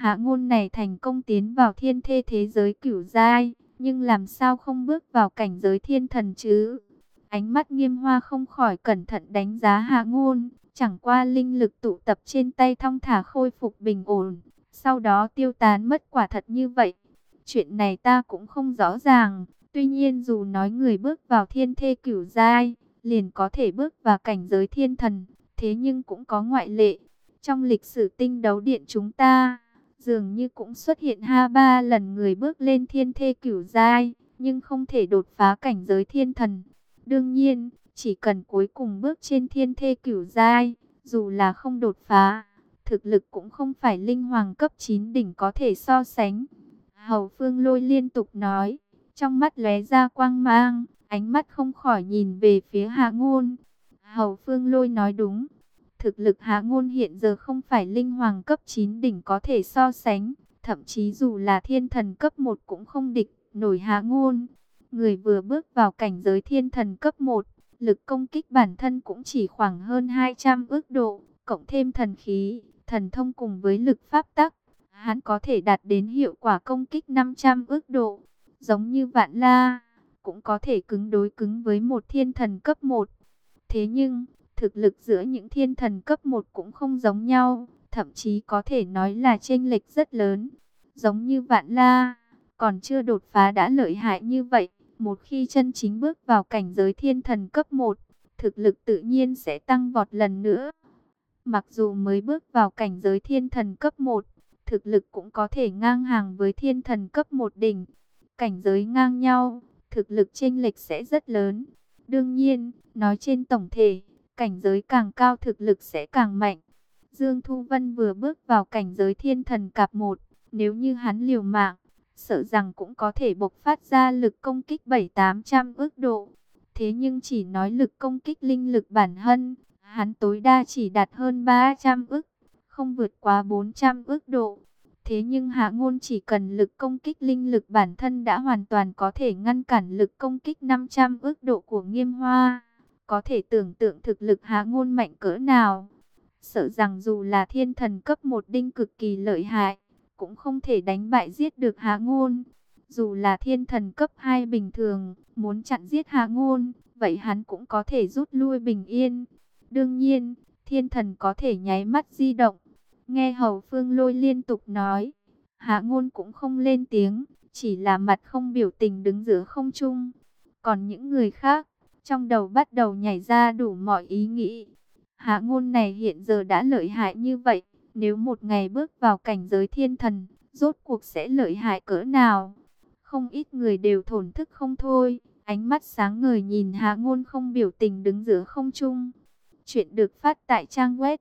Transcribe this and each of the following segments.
Hạ Ngôn này thành công tiến vào thiên thê thế giới cửu giai, nhưng làm sao không bước vào cảnh giới thiên thần chứ? Ánh mắt Nghiêm Hoa không khỏi cẩn thận đánh giá Hạ Ngôn, chẳng qua linh lực tụ tập trên tay thong thả khôi phục bình ổn, sau đó tiêu tán mất quả thật như vậy. Chuyện này ta cũng không rõ ràng, tuy nhiên dù nói người bước vào thiên thê cửu giai, liền có thể bước vào cảnh giới thiên thần, thế nhưng cũng có ngoại lệ. Trong lịch sử tinh đấu điện chúng ta, dường như cũng xuất hiện 2-3 lần người bước lên thiên thê cửu giai, nhưng không thể đột phá cảnh giới thiên thần. Đương nhiên, chỉ cần cuối cùng bước trên thiên thê cửu giai, dù là không đột phá, thực lực cũng không phải linh hoàng cấp 9 đỉnh có thể so sánh. Hầu Phương Lôi liên tục nói, trong mắt lóe ra quang mang, ánh mắt không khỏi nhìn về phía Hạ Ngôn. Hầu Phương Lôi nói đúng, thực lực Hạ Ngôn hiện giờ không phải linh hoàng cấp 9 đỉnh có thể so sánh, thậm chí dù là thiên thần cấp 1 cũng không địch nổi Hạ Ngôn. Người vừa bước vào cảnh giới thiên thần cấp 1, lực công kích bản thân cũng chỉ khoảng hơn 200 ức độ, cộng thêm thần khí, thần thông cùng với lực pháp tắc, hắn có thể đạt đến hiệu quả công kích 500 ức độ. Giống như Vạn La, cũng có thể cứng đối cứng với một thiên thần cấp 1. Thế nhưng, thực lực giữa những thiên thần cấp 1 cũng không giống nhau, thậm chí có thể nói là chênh lệch rất lớn. Giống như Vạn La, còn chưa đột phá đã lợi hại như vậy, một khi chân chính bước vào cảnh giới thiên thần cấp 1, thực lực tự nhiên sẽ tăng vọt lần nữa. Mặc dù mới bước vào cảnh giới thiên thần cấp 1, thực lực cũng có thể ngang hàng với thiên thần cấp 1 đỉnh. Cảnh giới ngang nhau, thực lực chênh lệch sẽ rất lớn. Đương nhiên, nói trên tổng thể, cảnh giới càng cao thực lực sẽ càng mạnh. Dương Thu Vân vừa bước vào cảnh giới thiên thần cạp 1, nếu như hắn liều mạng, sợ rằng cũng có thể bộc phát ra lực công kích 700-800 ức độ. Thế nhưng chỉ nói lực công kích linh lực bản thân, hắn tối đa chỉ đạt hơn 300 ức, không vượt quá 400 ức độ. Thế nhưng Hạ Ngôn chỉ cần lực công kích linh lực bản thân đã hoàn toàn có thể ngăn cản lực công kích 500 ức độ của Nghiêm Hoa. Có thể tưởng tượng thực lực Hạ Ngôn mạnh cỡ nào. Sợ rằng dù là thiên thần cấp 1 đinh cực kỳ lợi hại, cũng không thể đánh bại giết được Hạ Ngôn. Dù là thiên thần cấp 2 bình thường, muốn chặn giết Hạ Ngôn, vậy hắn cũng có thể rút lui bình yên. Đương nhiên, thiên thần có thể nháy mắt di động. Nghe Hầu Phương Lôi liên tục nói, Hạ Ngôn cũng không lên tiếng, chỉ là mặt không biểu tình đứng giữa không trung. Còn những người khác, trong đầu bắt đầu nhảy ra đủ mọi ý nghĩ. Hạ Ngôn này hiện giờ đã lợi hại như vậy, nếu một ngày bước vào cảnh giới thiên thần, rốt cuộc sẽ lợi hại cỡ nào? Không ít người đều thổn thức không thôi, ánh mắt sáng ngời nhìn Hạ Ngôn không biểu tình đứng giữa không trung. Chuyện được phát tại trang web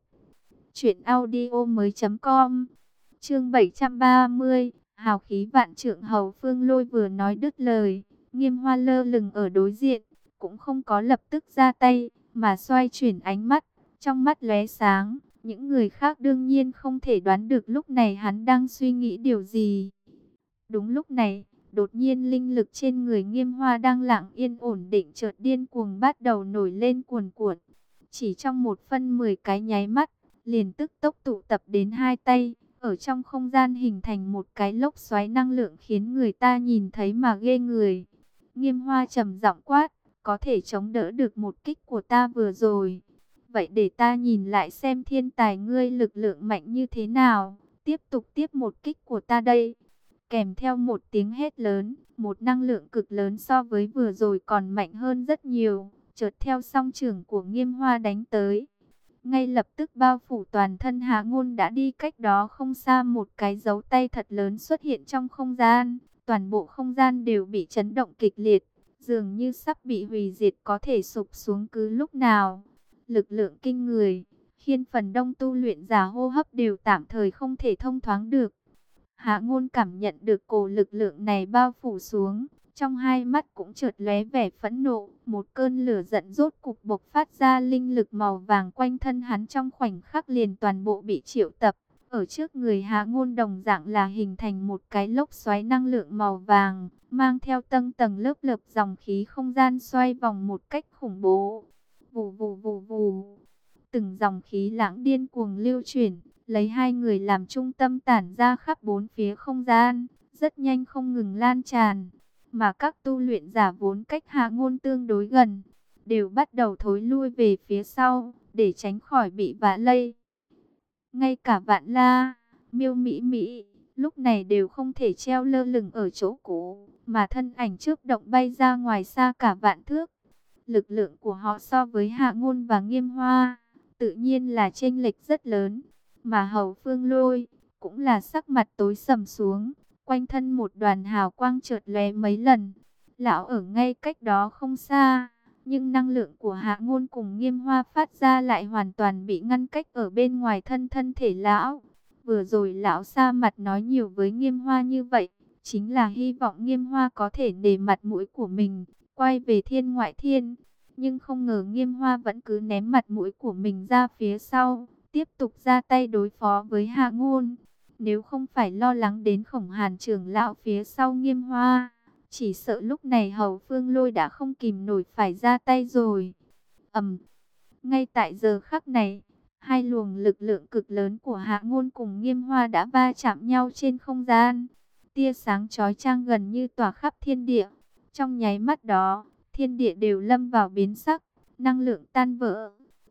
truyệnaudiomoi.com. Chương 730, hào khí vạn trượng. Hầu Phương Lôi vừa nói đứt lời, Nghiêm Hoa lơ lửng ở đối diện, cũng không có lập tức ra tay, mà xoay chuyển ánh mắt, trong mắt lóe sáng. Những người khác đương nhiên không thể đoán được lúc này hắn đang suy nghĩ điều gì. Đúng lúc này, đột nhiên linh lực trên người Nghiêm Hoa đang lặng yên ổn định chợt điên cuồng bắt đầu nổi lên cuồn cuộn. Chỉ trong 1/10 cái nháy mắt, liền tức tốc tụ tập đến hai tay, ở trong không gian hình thành một cái lốc xoáy năng lượng khiến người ta nhìn thấy mà ghê người. Nghiêm Hoa trầm giọng quát, có thể chống đỡ được một kích của ta vừa rồi. Vậy để ta nhìn lại xem thiên tài ngươi lực lượng mạnh như thế nào, tiếp tục tiếp một kích của ta đây. Kèm theo một tiếng hét lớn, một năng lượng cực lớn so với vừa rồi còn mạnh hơn rất nhiều, chợt theo song trưởng của Nghiêm Hoa đánh tới. Ngay lập tức bao phủ toàn thân Hạ Ngôn đã đi cách đó không xa, một cái dấu tay thật lớn xuất hiện trong không gian. Toàn bộ không gian đều bị chấn động kịch liệt, dường như sắp bị hủy diệt, có thể sụp xuống cứ lúc nào. Lực lượng kinh người, khiến phần đông tu luyện giả hô hấp đều tạm thời không thể thông thoáng được. Hạ Ngôn cảm nhận được cổ lực lượng này bao phủ xuống, trong hai mắt cũng chợt lóe vẻ phẫn nộ, một cơn lửa giận rốt cục bộc phát ra, linh lực màu vàng quanh thân hắn trong khoảnh khắc liền toàn bộ bị triệu tập. Ở trước người Hạ Ngôn đồng dạng là hình thành một cái lốc xoáy năng lượng màu vàng, mang theo tầng tầng lớp lớp dòng khí không gian xoay vòng một cách khủng bố. Vù vù vù vù, từng dòng khí lãng điên cuồng lưu chuyển, lấy hai người làm trung tâm tản ra khắp bốn phía không gian, rất nhanh không ngừng lan tràn. Mà các tu luyện giả vốn cách Hạ Ngôn tương đối gần, đều bắt đầu thối lui về phía sau, để tránh khỏi bị vạ lây. Ngay cả Vạn La, Miêu Mỹ Mỹ, lúc này đều không thể treo lơ lửng ở chỗ cũ, mà thân ảnh chớp động bay ra ngoài xa cả vạn thước. Lực lượng của họ so với Hạ Ngôn và Nghiêm Hoa, tự nhiên là chênh lệch rất lớn. Mà Hầu Phương Lôi, cũng là sắc mặt tối sầm xuống, quanh thân một đoàn hào quang chợt lóe mấy lần. Lão ở ngay cách đó không xa, nhưng năng lượng của Hạ Ngôn cùng Nghiêm Hoa phát ra lại hoàn toàn bị ngăn cách ở bên ngoài thân thân thể lão. Vừa rồi lão xa mặt nói nhiều với Nghiêm Hoa như vậy, chính là hy vọng Nghiêm Hoa có thể nể mặt mũi của mình, quay về Thiên Ngoại Thiên. Nhưng không ngờ Nghiêm Hoa vẫn cứ ném mặt mũi của mình ra phía sau, tiếp tục ra tay đối phó với Hạ Ngôn. Nếu không phải lo lắng đến Khổng Hàn trưởng lão phía sau Nghiêm Hoa, chỉ sợ lúc này Hầu Phương Lôi đã không kìm nổi phải ra tay rồi. Ngay tại giờ khắc này, hai luồng lực lượng cực lớn của Hạ Ngôn cùng Nghiêm Hoa đã va chạm nhau trên không gian. Tia sáng chói chang gần như tỏa khắp thiên địa. Trong nháy mắt đó, thiên địa đều lâm vào biến sắc, năng lượng tan vỡ.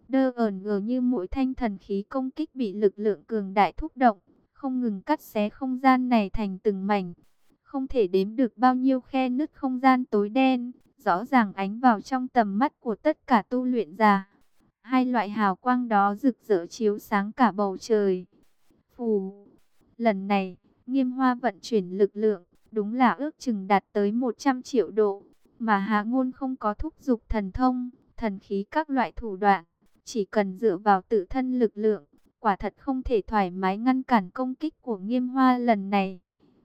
Ngờ như mỗi thanh thần khí công kích bị lực lượng cường đại thúc động, không ngừng cắt xé không gian này thành từng mảnh. Không thể đếm được bao nhiêu khe nứt không gian tối đen, rõ ràng ánh vào trong tầm mắt của tất cả tu luyện giả. Hai loại hào quang đó rực rỡ chiếu sáng cả bầu trời. Phù, lần này, Nghiêm Hoa vận chuyển lực lượng, đúng là ước chừng đạt tới 100 triệu độ. Mà Hạ Ngôn không có thúc giục thần thông, thần khí các loại thủ đoạn, chỉ cần dựa vào tự thân lực lượng, quả thật không thể thoải mái ngăn cản công kích của Nghiêm Hoa lần này.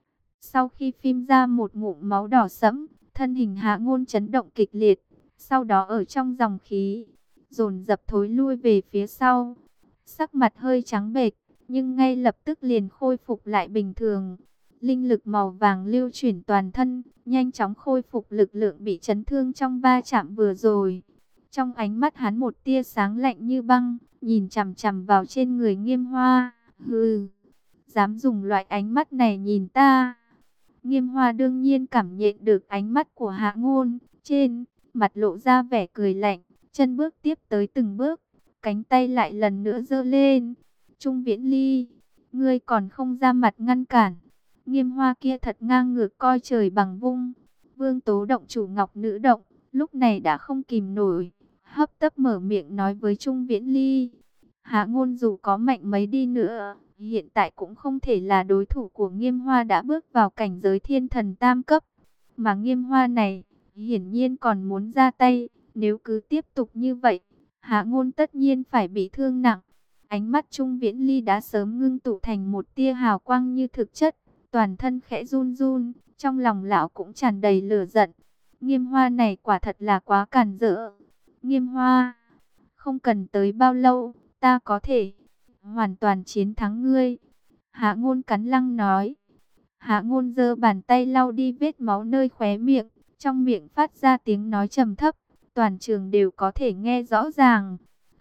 Sau khi phim ra một ngụm máu đỏ sẫm, thân hình Hạ Ngôn chấn động kịch liệt, sau đó ở trong dòng khí, dồn dập thối lui về phía sau. Sắc mặt hơi trắng bệch, nhưng ngay lập tức liền khôi phục lại bình thường. Linh lực màu vàng lưu chuyển toàn thân, nhanh chóng khôi phục lực lượng bị chấn thương trong va chạm vừa rồi. Trong ánh mắt hắn một tia sáng lạnh như băng, nhìn chằm chằm vào trên người Nghiêm Hoa. Hừ, dám dùng loại ánh mắt này nhìn ta. Nghiêm Hoa đương nhiên cảm nhận được ánh mắt của Hạ Ngôn, trên mặt lộ ra vẻ cười lạnh, chân bước tiếp tới từng bước, cánh tay lại lần nữa giơ lên. Trung Viễn Ly, ngươi còn không ra mặt ngăn cản. Nghiêm Hoa kia thật ngang ngược coi trời bằng vung. Vương Tố động chủ Ngọc Nữ động, lúc này đã không kìm nổi, hấp tấp mở miệng nói với Trung Viễn Ly. Hạ Ngôn dù có mạnh mấy đi nữa, hiện tại cũng không thể là đối thủ của Nghiêm Hoa đã bước vào cảnh giới thiên thần tam cấp. Mà Nghiêm Hoa này, hiển nhiên còn muốn ra tay, nếu cứ tiếp tục như vậy, Hạ Ngôn tất nhiên phải bị thương nặng. Ánh mắt Trung Viễn Ly đã sớm ngưng tụ thành một tia hào quang như thực chất, toàn thân khẽ run run, trong lòng lão cũng tràn đầy lửa giận. Nghiêm Hoa này quả thật là quá càn rỡ. Nghiêm Hoa, không cần tới bao lâu, ta có thể hoàn toàn chiến thắng ngươi. Hạ Ngôn cắn răng nói. Hạ Ngôn giơ bàn tay lau đi vết máu nơi khóe miệng, trong miệng phát ra tiếng nói trầm thấp, toàn trường đều có thể nghe rõ ràng.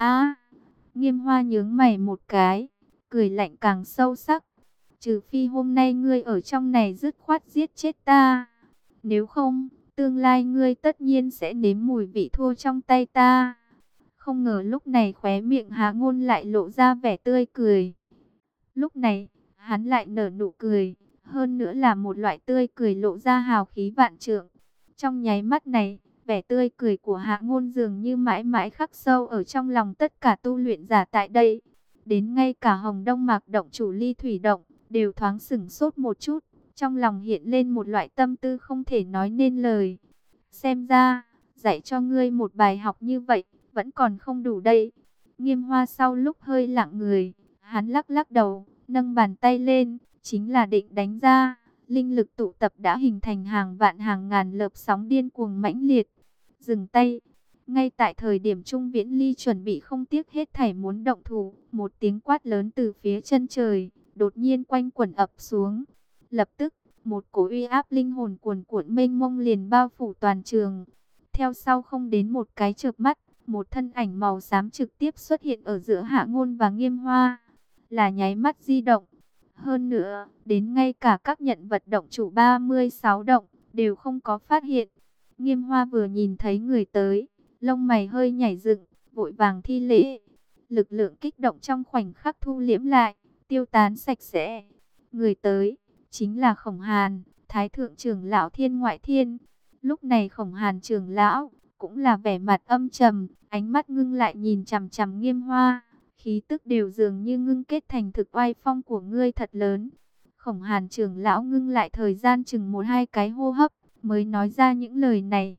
Nghiêm Hoa nhướng mày một cái, cười lạnh càng sâu sắc. Trừ phi hôm nay ngươi ở trong này dứt khoát giết chết ta, nếu không, tương lai ngươi tất nhiên sẽ nếm mùi vị thua trong tay ta. Không ngờ lúc này khóe miệng Hạ Ngôn lại lộ ra vẻ tươi cười. Lúc này, hắn lại nở nụ cười, hơn nữa là một loại tươi cười lộ ra hào khí vạn trượng. Trong nháy mắt này, vẻ tươi cười của Hạ Ngôn dường như mãi mãi khắc sâu ở trong lòng tất cả tu luyện giả tại đây. Đến ngay cả Hồng Đông Mạc động chủ Ly Thủy động, đều thoáng sửng sốt một chút, trong lòng hiện lên một loại tâm tư không thể nói nên lời. Xem ra, dạy cho ngươi một bài học như vậy, vẫn còn không đủ đây. Nghiêm Hoa sau lúc hơi lặng người, hắn lắc lắc đầu, nâng bàn tay lên, chính là định đánh ra. Linh lực tụ tập đã hình thành hàng vạn hàng ngàn lợp sóng điên cuồng mãnh liệt. Dừng tay. Ngay tại thời điểm Trung Viễn Ly chuẩn bị không tiếc hết thảy muốn động thủ, một tiếng quát lớn từ phía chân trời đột nhiên quanh quẩn ập xuống. Lập tức, một cỗ uy áp linh hồn cuồn cuộn mênh mông liền bao phủ toàn trường. Theo sau không đến một cái chớp mắt, một thân ảnh màu xám trực tiếp xuất hiện ở giữa Hạ Ngôn và Nghiêm Hoa. là nháy mắt di động. Hơn nữa, đến ngay cả các nhận vật động chủ 36 động đều không có phát hiện. Nghiêm Hoa vừa nhìn thấy người tới, lông mày hơi nhảy dựng, vội vàng thi lễ. Lực lượng kích động trong khoảnh khắc thu liễm lại, tiêu tán sạch sẽ. Người tới chính là Khổng Hàn, Thái thượng trưởng lão Thiên Ngoại Thiên. Lúc này Khổng Hàn trưởng lão cũng là vẻ mặt âm trầm, ánh mắt ngưng lại nhìn chằm chằm Nghiêm Hoa, khí tức đều dường như ngưng kết thành thực oai phong của ngươi thật lớn. Khổng Hàn trưởng lão ngưng lại thời gian chừng 1-2 cái hô hấp, mới nói ra những lời này.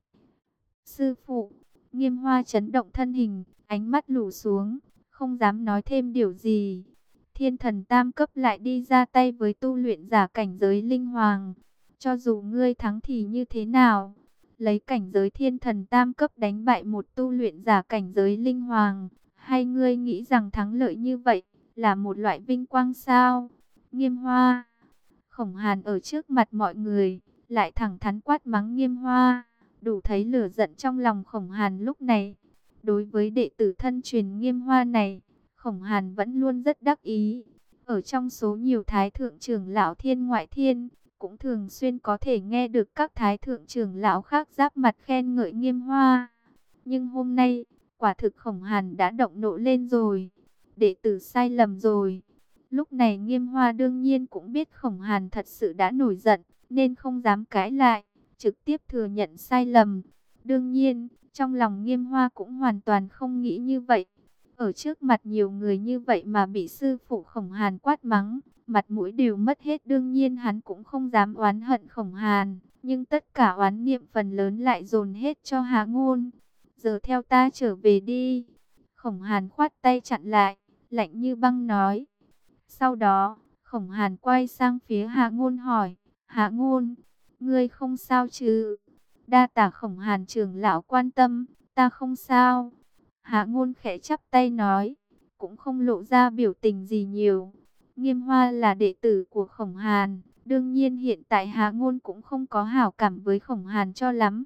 Sư phụ, Nghiêm Hoa chấn động thân hình, ánh mắt lù xuống, không dám nói thêm điều gì. Thiên thần tam cấp lại đi ra tay với tu luyện giả cảnh giới linh hoàng. Cho dù ngươi thắng thì như thế nào? Lấy cảnh giới thiên thần tam cấp đánh bại một tu luyện giả cảnh giới linh hoàng. Hay ngươi nghĩ rằng thắng lợi như vậy là một loại vinh quang sao? Nghiêm Hoa. Khổng Hàn ở trước mặt mọi người, lại thẳng thắn quát mắng Nghiêm Hoa. Đủ thấy lửa giận trong lòng Khổng Hàn lúc này. Đối với đệ tử thân truyền Nghiêm Hoa này, Khổng Hàn vẫn luôn rất đắc ý. Ở trong số nhiều thái thượng trưởng lão Thiên Ngoại Thiên, cũng thường xuyên có thể nghe được các thái thượng trưởng lão khác giáp mặt khen ngợi Nghiêm Hoa. Nhưng hôm nay, quả thực Khổng Hàn đã động nộ lên rồi. Đệ tử sai lầm rồi. Lúc này Nghiêm Hoa đương nhiên cũng biết Khổng Hàn thật sự đã nổi giận, nên không dám cãi lại, trực tiếp thừa nhận sai lầm. Đương nhiên, trong lòng Nghiêm Hoa cũng hoàn toàn không nghĩ như vậy. Ở trước mặt nhiều người như vậy mà bị sư phụ Khổng Hàn quát mắng, mặt mũi đều mất hết. Đương nhiên hắn cũng không dám oán hận Khổng Hàn, nhưng tất cả oán niệm phần lớn lại dồn hết cho Hạ Ngôn. Giờ theo ta trở về đi. Khổng Hàn khoát tay chặn lại, lạnh như băng nói. Sau đó, Khổng Hàn quay sang phía Hạ Ngôn hỏi, Hạ Ngôn, ngươi không sao chứ? Đa tả Khổng Hàn trưởng lão quan tâm, ta không sao. Hạ Ngôn khẽ chắp tay nói, cũng không lộ ra biểu tình gì nhiều. Nghiêm Hoa là đệ tử của Khổng Hàn, đương nhiên hiện tại Hạ Ngôn cũng không có hảo cảm với Khổng Hàn cho lắm.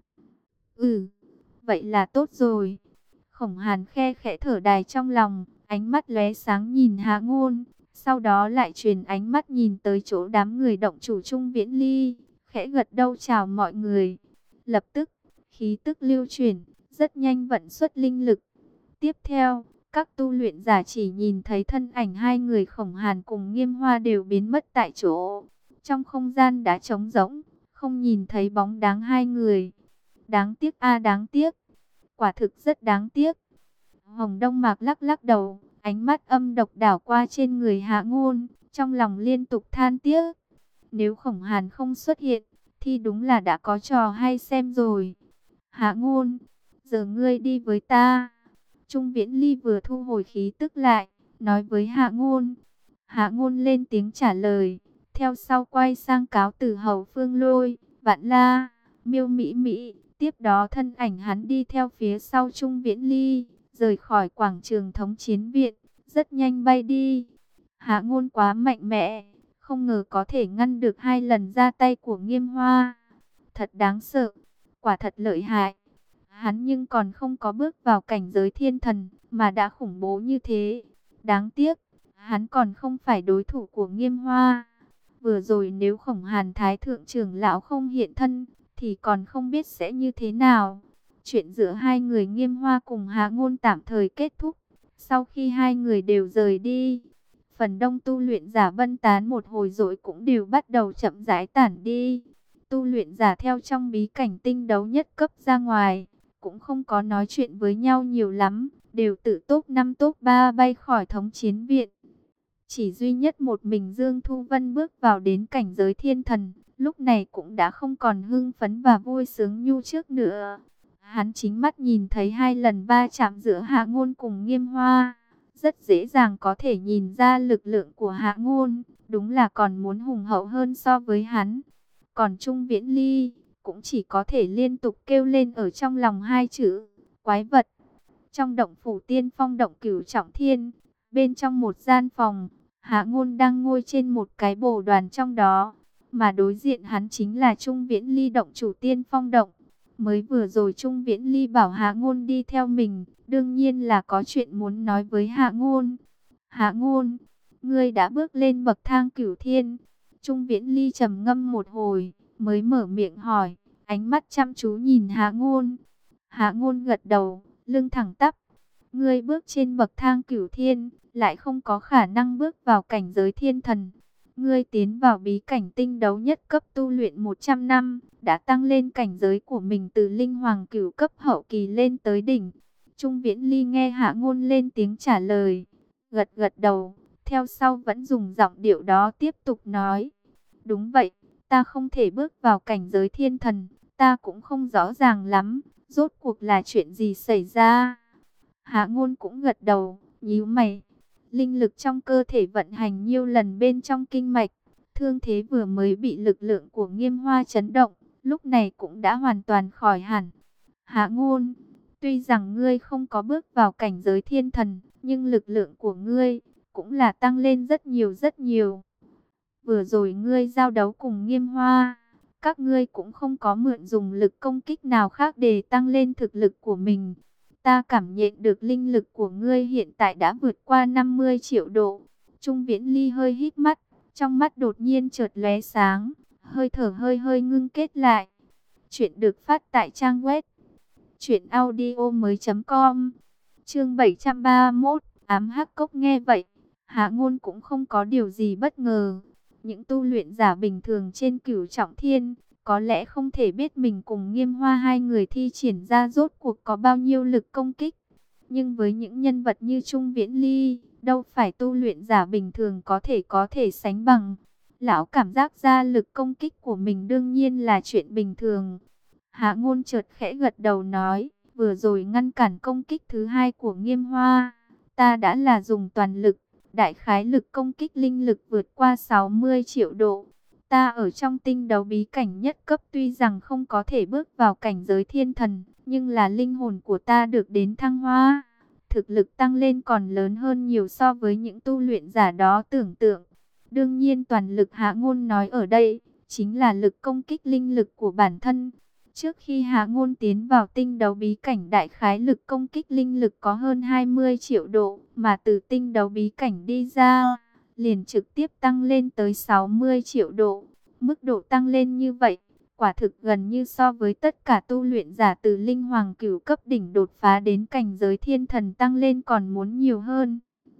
Vậy là tốt rồi. Khổng Hàn khe khẽ thở dài trong lòng, ánh mắt lóe sáng nhìn Hạ Ngôn, sau đó lại truyền ánh mắt nhìn tới chỗ đám người động chủ Trung Viễn Ly, khẽ gật đầu chào mọi người. Lập tức, khí tức lưu chuyển, rất nhanh vận xuất linh lực. Tiếp theo, các tu luyện giả chỉ nhìn thấy thân ảnh hai người Khổng Hàn cùng Nghiêm Hoa đều biến mất tại chỗ. Trong không gian đã trống rỗng, không nhìn thấy bóng dáng hai người. Đáng tiếc a đáng tiếc. Quả thực rất đáng tiếc. Hồng Đông Mạc lắc lắc đầu, ánh mắt âm độc đảo qua trên người Hạ Ngôn, trong lòng liên tục than tiếc. Nếu Khổng Hàn không xuất hiện, thì đúng là đã có trò hay xem rồi. Hạ Ngôn, giờ ngươi đi với ta. Trung Viễn Ly vừa thu hồi khí tức lại, nói với Hạ Ngôn. Hạ Ngôn lên tiếng trả lời, theo sau quay sang cáo từ Hầu Phương Lôi, Vạn La, Miêu Mỹ Mỹ. Tiếp đó thân ảnh hắn đi theo phía sau Trung Viễn Ly, rời khỏi quảng trường thống chiến viện, rất nhanh bay đi. Hạ Ngôn quá mạnh mẽ, không ngờ có thể ngăn được 2 lần ra tay của Nghiêm Hoa. Thật đáng sợ, quả thật lợi hại. Hắn nhưng còn không có bước vào cảnh giới thiên thần, mà đã khủng bố như thế. Đáng tiếc, hắn còn không phải đối thủ của Nghiêm Hoa. Vừa rồi nếu Khổng Hàn Thái thượng trưởng lão không hiện thân, thì còn không biết sẽ như thế nào. Chuyện giữa hai người Nghiêm Hoa cùng Hạ Ngôn tạm thời kết thúc. Sau khi hai người đều rời đi, phần đông tu luyện giả vân tán một hồi rồi cũng đều bắt đầu chậm rãi tản đi. Tu luyện giả theo trong bí cảnh tinh đấu nhất cấp ra ngoài, cũng không có nói chuyện với nhau nhiều lắm, đều tự top 5 top 3 bay khỏi thống chiến viện. Chỉ duy nhất một mình Dương Thu Vân bước vào đến cảnh giới thiên thần, lúc này cũng đã không còn hưng phấn và vui sướng như trước nữa. Hắn chính mắt nhìn thấy 2 lần va chạm giữa Hạ Ngôn cùng Nghiêm Hoa, rất dễ dàng có thể nhìn ra lực lượng của Hạ Ngôn, đúng là còn muốn hùng hậu hơn so với hắn. Còn Trung Viễn Ly cũng chỉ có thể liên tục kêu lên ở trong lòng 2 chữ, quái vật. Trong động phủ Tiên Phong động Cửu Trọng Thiên, bên trong một gian phòng, Hạ Ngôn đang ngồi trên một cái bồ đoàn trong đó, mà đối diện hắn chính là Trung Viễn Ly động chủ Tiên Phong động. Mới vừa rồi Trung Viễn Ly bảo Hạ Ngôn đi theo mình, đương nhiên là có chuyện muốn nói với Hạ Ngôn. Hạ Ngôn, ngươi đã bước lên bậc thang cửu thiên. Trung Viễn Ly trầm ngâm một hồi, mới mở miệng hỏi, ánh mắt chăm chú nhìn Hạ Ngôn. Hạ Ngôn gật đầu, lưng thẳng tắp. Ngươi bước trên bậc thang cửu thiên, lại không có khả năng bước vào cảnh giới thiên thần. Ngươi tiến vào bí cảnh tinh đấu nhất cấp tu luyện 100 năm, đã tăng lên cảnh giới của mình từ linh hoàng cửu cấp hậu kỳ lên tới đỉnh. Trung Viễn Ly nghe Hạ Ngôn lên tiếng trả lời, gật gật đầu, theo sau vẫn dùng giọng điệu đó tiếp tục nói. Đúng vậy, ta không thể bước vào cảnh giới thiên thần, ta cũng không rõ ràng lắm, rốt cuộc là chuyện gì xảy ra. Hạ Ngôn cũng gật đầu, nhíu mày. Linh lực trong cơ thể vận hành nhiều lần bên trong kinh mạch, thương thế vừa mới bị lực lượng của Nghiêm Hoa chấn động, lúc này cũng đã hoàn toàn khỏi hẳn. Hạ Ngôn, tuy rằng ngươi không có bước vào cảnh giới thiên thần, nhưng lực lượng của ngươi cũng là tăng lên rất nhiều rất nhiều. Vừa rồi ngươi giao đấu cùng Nghiêm Hoa, các ngươi cũng không có mượn dùng lực công kích nào khác để tăng lên thực lực của mình. Ta cảm nhận được linh lực của ngươi hiện tại đã vượt qua 50 triệu độ. Trung Viễn Ly hơi hít mắt, trong mắt đột nhiên chợt lóe sáng, hơi thở hơi hơi ngưng kết lại. Chuyện được phát tại trang web truyệnaudiomoi.com. Chương 731, ám hắc cốc. Nghe vậy, Hạ Ngôn cũng không có điều gì bất ngờ. Những tu luyện giả bình thường trên Cửu Trọng Thiên có lẽ không thể biết mình cùng Nghiêm Hoa hai người thi triển ra rốt cuộc có bao nhiêu lực công kích. Nhưng với những nhân vật như Trung Viễn Ly, đâu phải tu luyện giả bình thường có thể sánh bằng. Lão cảm giác ra lực công kích của mình đương nhiên là chuyện bình thường. Hạ Ngôn chợt khẽ gật đầu nói, vừa rồi ngăn cản công kích thứ hai của Nghiêm Hoa, ta đã là dùng toàn lực, đại khái lực công kích linh lực vượt qua 60 triệu độ. Ta ở trong tinh đấu bí cảnh nhất cấp tuy rằng không có thể bước vào cảnh giới thiên thần, nhưng là linh hồn của ta được đến thăng hoa. Thực lực tăng lên còn lớn hơn nhiều so với những tu luyện giả đó tưởng tượng. Đương nhiên toàn lực Hạ Ngôn nói ở đây, chính là lực công kích linh lực của bản thân. Trước khi Hạ Ngôn tiến vào tinh đấu bí cảnh đại khái lực công kích linh lực có hơn 20 triệu độ, mà từ tinh đấu bí cảnh đi ra, liền trực tiếp tăng lên tới 60 triệu độ. Mức độ tăng lên như vậy, quả thực gần như so với tất cả tu luyện giả từ linh hoàng cửu cấp đỉnh đột phá đến cảnh giới thiên thần tăng lên còn muốn nhiều hơn.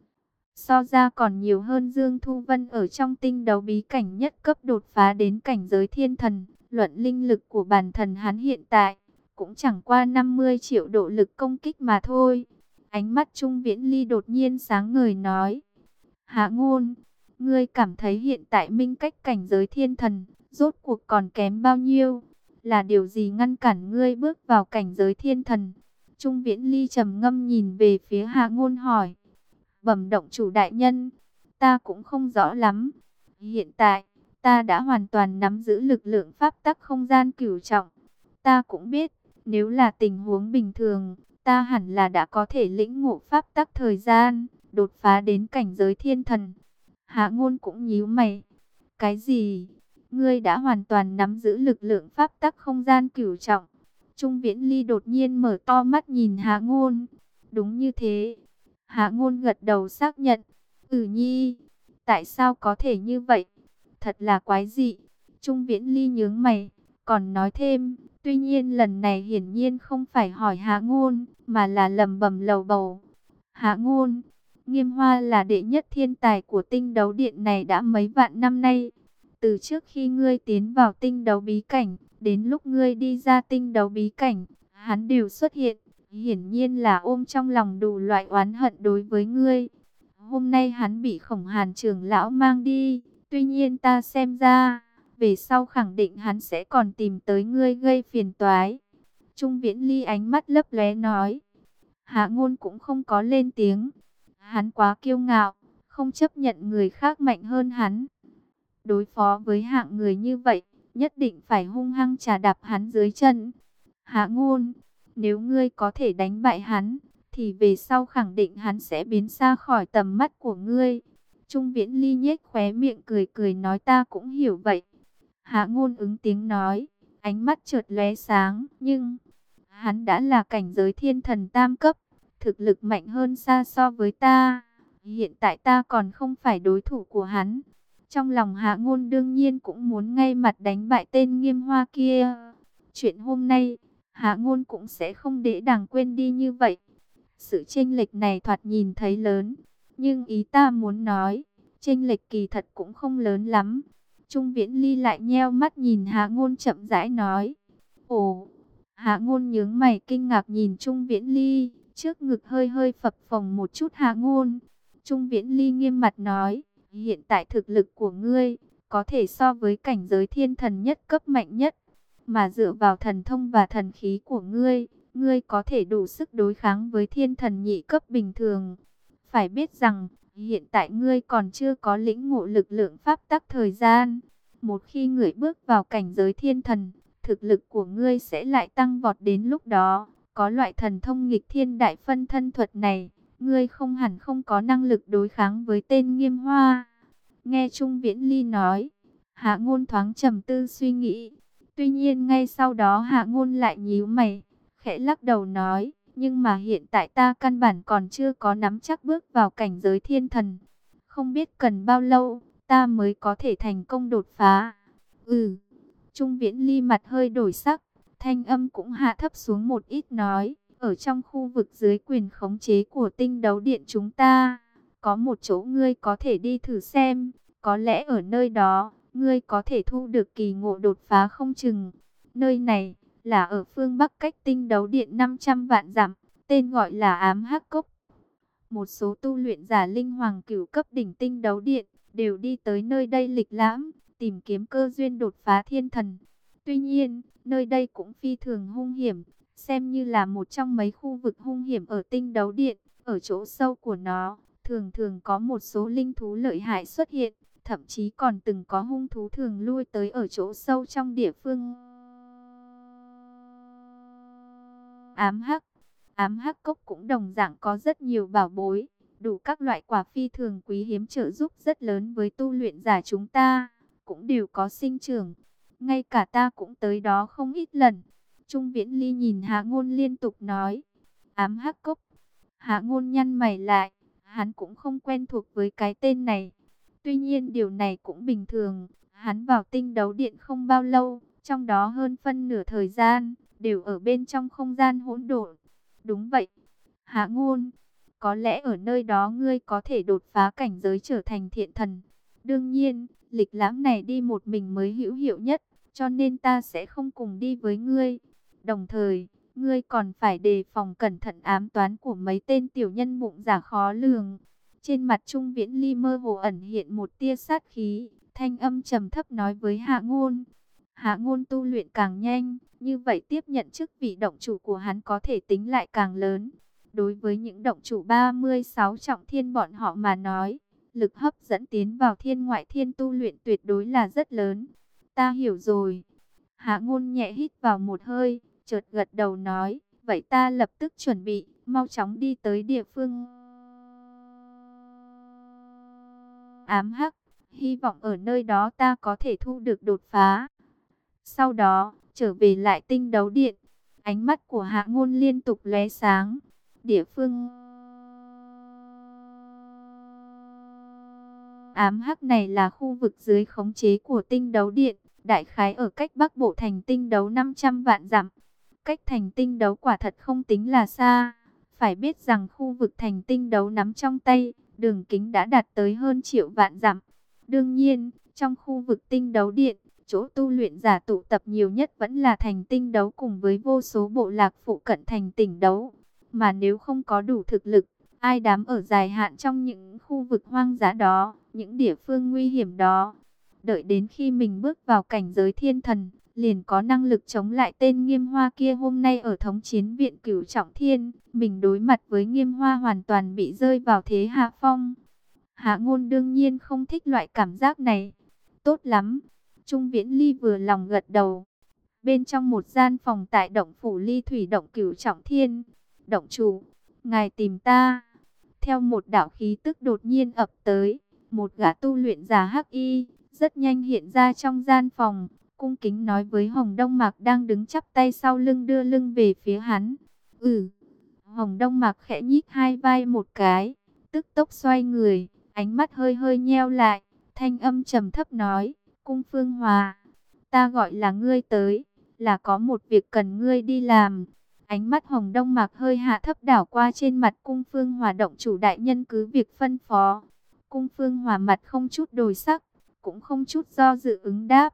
So ra còn nhiều hơn Dương Thu Vân ở trong tinh đấu bí cảnh nhất cấp đột phá đến cảnh giới thiên thần. Luận linh lực của bản thân hắn hiện tại cũng chẳng qua 50 triệu độ lực công kích mà thôi. Ánh mắt Trung Viễn Ly đột nhiên sáng ngời nói, Hạ Ngôn, ngươi cảm thấy hiện tại minh cách cảnh giới thiên thần rốt cuộc còn kém bao nhiêu? Là điều gì ngăn cản ngươi bước vào cảnh giới thiên thần? Trung Viễn Ly trầm ngâm nhìn về phía Hạ Ngôn hỏi. Bẩm động chủ đại nhân, ta cũng không rõ lắm. Hiện tại ta đã hoàn toàn nắm giữ lực lượng pháp tắc không gian cửu trọng. Ta cũng biết, nếu là tình huống bình thường, ta hẳn là đã có thể lĩnh ngộ pháp tắc thời gian, đột phá đến cảnh giới thiên thần. Hạ Ngôn cũng nhíu mày. Cái gì? Ngươi đã hoàn toàn nắm giữ lực lượng pháp tắc không gian cửu trọng? Trung Viễn Ly đột nhiên mở to mắt nhìn Hạ Ngôn. Đúng như thế. Hạ Ngôn gật đầu xác nhận. Nhi, tại sao có thể như vậy? Thật là quái dị. Trung Viễn Ly nhướng mày, còn nói thêm, tuy nhiên lần này hiển nhiên không phải hỏi Hạ Ngôn, mà là lẩm bẩm lầu bầu. Hạ Ngôn, Nghiêm Hoa là đệ nhất thiên tài của tinh đấu điện này đã mấy vạn năm nay. Từ trước khi ngươi tiến vào tinh đấu bí cảnh, đến lúc ngươi đi ra tinh đấu bí cảnh, hắn đều xuất hiện. Hiển nhiên là ôm trong lòng đủ loại oán hận đối với ngươi. Hôm nay hắn bị Khổng Hàn trưởng lão mang đi. Tuy nhiên ta xem ra, về sau khẳng định hắn sẽ còn tìm tới ngươi gây phiền toái. Trung Viễn Ly ánh mắt lấp lóe nói. Hạ Ngôn cũng không có lên tiếng. Hắn quá kiêu ngạo, không chấp nhận người khác mạnh hơn hắn. Đối phó với hạng người như vậy, nhất định phải hung hăng trà đạp hắn dưới chân. Hạ Ngôn, nếu ngươi có thể đánh bại hắn, thì về sau khẳng định hắn sẽ biến xa khỏi tầm mắt của ngươi. Trung Viễn Ly nhếch khóe miệng cười cười nói ta cũng hiểu vậy. Hạ Ngôn ứng tiếng nói, ánh mắt chợt lóe sáng, nhưng hắn đã là cảnh giới thiên thần tam cấp, thực lực mạnh hơn xa so với ta. hiện tại ta còn không phải đối thủ của hắn. Trong lòng Hạ Ngôn đương nhiên cũng muốn ngay mặt đánh bại tên Nghiêm Hoa kia. Chuyện hôm nay, Hạ Ngôn cũng sẽ không để đàng quên đi như vậy. Sự chênh lệch này thoạt nhìn thấy lớn, nhưng ý ta muốn nói, chênh lệch kỳ thật cũng không lớn lắm. Trung Viễn Ly lại nheo mắt nhìn Hạ Ngôn chậm rãi nói. Ồ, Hạ Ngôn nhướng mày kinh ngạc nhìn Trung Viễn Ly, trước ngực hơi hơi phập phồng một chút. Hạ Ngôn, Trung Viễn Ly nghiêm mặt nói, hiện tại thực lực của ngươi có thể so với cảnh giới thiên thần nhất cấp mạnh nhất, mà dựa vào thần thông và thần khí của ngươi, ngươi có thể đủ sức đối kháng với thiên thần nhị cấp bình thường. Phải biết rằng, hiện tại ngươi còn chưa có lĩnh ngộ lực lượng pháp tắc thời gian. Một khi ngươi bước vào cảnh giới thiên thần, thực lực của ngươi sẽ lại tăng vọt, đến lúc đó, có loại thần thông nghịch thiên đại phân thân thuật này, ngươi không hẳn không có năng lực đối kháng với tên Nghiêm Hoa. Nghe Trung Viễn Ly nói, Hạ Ngôn thoáng trầm tư suy nghĩ. Tuy nhiên ngay sau đó Hạ Ngôn lại nhíu mày, khẽ lắc đầu nói, nhưng mà hiện tại ta căn bản còn chưa có nắm chắc bước vào cảnh giới thiên thần. Không biết cần bao lâu, ta mới có thể thành công đột phá. Trung Viễn Ly mặt hơi đổi sắc, thanh âm cũng hạ thấp xuống một ít nói, ở trong khu vực dưới quyền khống chế của Tinh Đấu Điện chúng ta, có một chỗ ngươi có thể đi thử xem, có lẽ ở nơi đó, ngươi có thể thu được kỳ ngộ đột phá không chừng. Nơi này là ở phương Bắc cách Tinh Đấu Điện 500 vạn dặm, tên gọi là Ám Hắc Cốc. Một số tu luyện giả linh hoàng cửu cấp đỉnh Tinh Đấu Điện đều đi tới nơi đây lịch lãm, tìm kiếm cơ duyên đột phá thiên thần. Tuy nhiên, nơi đây cũng phi thường hung hiểm, xem như là một trong mấy khu vực hung hiểm ở Tinh Đấu Điện. Ở chỗ sâu của nó, thường thường có một số linh thú lợi hại xuất hiện, thậm chí còn từng có hung thú thường lui tới ở chỗ sâu trong địa phương Ám Hắc. Ám Hắc Cốc cũng đồng dạng có rất nhiều bảo bối, đủ các loại quả phi thường quý hiếm trợ giúp rất lớn với tu luyện giả chúng ta, cũng đều có sinh trưởng. Ngay cả ta cũng tới đó không ít lần. Trung Viễn Ly nhìn Hạ Ngôn liên tục nói, Ám Hắc Cốc. Hạ Ngôn nhăn mày lại, hắn cũng không quen thuộc với cái tên này. Tuy nhiên điều này cũng bình thường, hắn vào Tinh Đấu Điện không bao lâu, trong đó hơn phân nửa thời gian đều ở bên trong không gian hỗn độn. Đúng vậy, Hạ Ngôn, có lẽ ở nơi đó ngươi có thể đột phá cảnh giới trở thành thiện thần. Đương nhiên, lịch lãm này đi một mình mới hữu hiệu nhất, cho nên ta sẽ không cùng đi với ngươi. Đồng thời, ngươi còn phải đề phòng cẩn thận ám toán của mấy tên tiểu nhân bụng giả khó lường. Trên mặt Trung Viễn Ly mơ hồ ẩn hiện một tia sát khí, thanh âm trầm thấp nói với Hạ Ngôn. Hạ Ngôn tu luyện càng nhanh, như vậy tiếp nhận chức vị động chủ của hắn có thể tính lại càng lớn. Đối với những động chủ 36 trọng thiên bọn họ mà nói, lực hấp dẫn tiến vào thiên ngoại thiên tu luyện tuyệt đối là rất lớn. Ta hiểu rồi. Hạ Ngôn nhẹ hít vào một hơi, chợt gật đầu nói, vậy ta lập tức chuẩn bị, mau chóng đi tới địa phương Ám Hắc, hy vọng ở nơi đó ta có thể thu được đột phá. Sau đó, trở về lại Tinh Đấu Điện, ánh mắt của Hạ Ngôn liên tục lóe sáng. Địa phương Ám Hắc này là khu vực dưới khống chế của Tinh Đấu Điện, đại khái ở cách Bắc Bộ thành Tinh Đấu 500 vạn dặm. Cách thành Tinh Đấu quả thật không tính là xa. Phải biết rằng khu vực thành Tinh Đấu nắm trong tay, đường kính đã đạt tới hơn triệu vạn dặm. Đương nhiên, trong khu vực Tinh Đấu Điện, chỗ tu luyện giả tụ tập nhiều nhất vẫn là thành Tinh Đấu cùng với vô số bộ lạc phụ cận thành Tinh Đấu. Mà nếu không có đủ thực lực, ai dám ở dài hạn trong những khu vực hoang dã đó, những địa phương nguy hiểm đó. Đợi đến khi mình bước vào cảnh giới thiên thần, liền có năng lực chống lại tên Nghiêm Hoa kia. Hôm nay ở thống chiến viện Cửu Trọng Thiên, mình đối mặt với Nghiêm Hoa hoàn toàn bị rơi vào thế hạ phong. Hạ Ngôn đương nhiên không thích loại cảm giác này. Tốt lắm. Trung Viễn Ly vừa lòng gật đầu. Bên trong một gian phòng tại động phủ Ly Thủy động Cửu Trọng Thiên, động chủ, ngài tìm ta. Theo một đạo khí tức đột nhiên ập tới, một gã tu luyện giả hắc y rất nhanh hiện ra trong gian phòng, cung kính nói với Hồng Đông Mạc đang đứng chắp tay sau lưng đưa lưng về phía hắn. Hồng Đông Mạc khẽ nhích hai vai một cái, tức tốc xoay người, ánh mắt hơi hơi nheo lại, thanh âm trầm thấp nói, Cung Phương Hòa, ta gọi là ngươi tới, là có một việc cần ngươi đi làm. Ánh mắt Hồng Đông Mạc hơi hạ thấp đảo qua trên mặt Cung Phương Hòa, động chủ đại nhân cứ việc phân phó. Cung Phương Hòa mặt không chút đổi sắc, cũng không chút do dự ứng đáp.